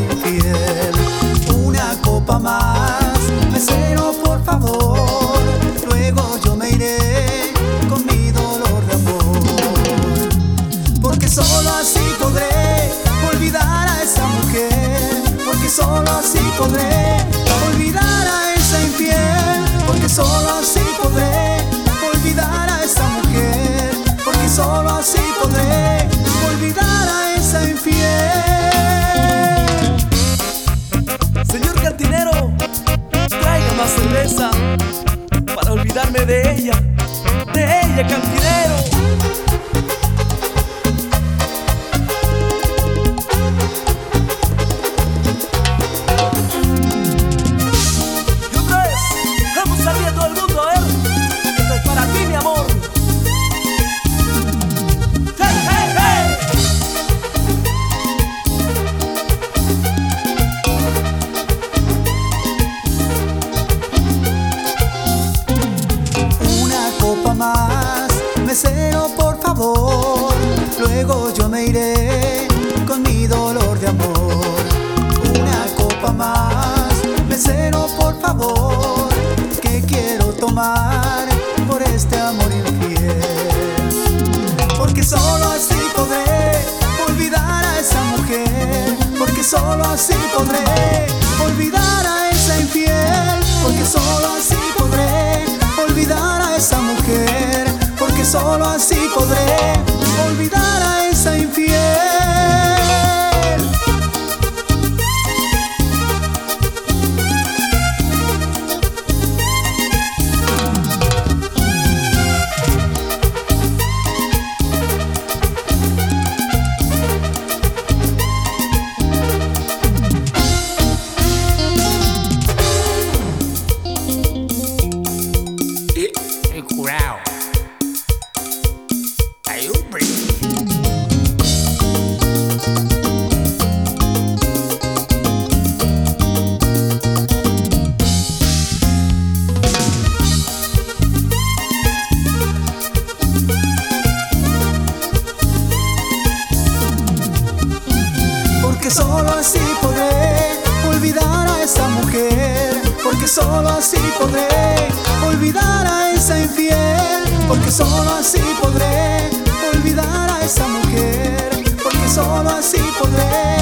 infiel. Una copa más, mesero, por favor, luego yo me iré con mi dolor de amor. Porque solo así podré olvidar a esa mujer, porque solo así podré olvidar a esa infiel, porque solo así podré olvidar a esa mujer, porque solo así podré olvidar a esa infiel. Señor cantinero, traiga más cerveza para olvidarme de ella, cantinero. Y otra vez, vamos a salir a todo el mundo, a ver. Esto es para ti, mi amor. ¡Hey, hey, hey! Una copa más, mesero, por favor, luego yo me iré con mi dolor de amor. Una copa más, mesero, por favor, que quiero tomar por este amor infiel. Porque solo así podré olvidar a esa mujer, porque solo así podré olvidar a esa infiel, porque solo así podré olvidar a esa mujer, porque solo así podré olvidar a esa infiel. El curao. Hay un brillo. Porque solo así podré olvidar a esa mujer, porque solo así podré olvidar a esa infiel, porque solo así podré olvidar a esa mujer, porque solo así podré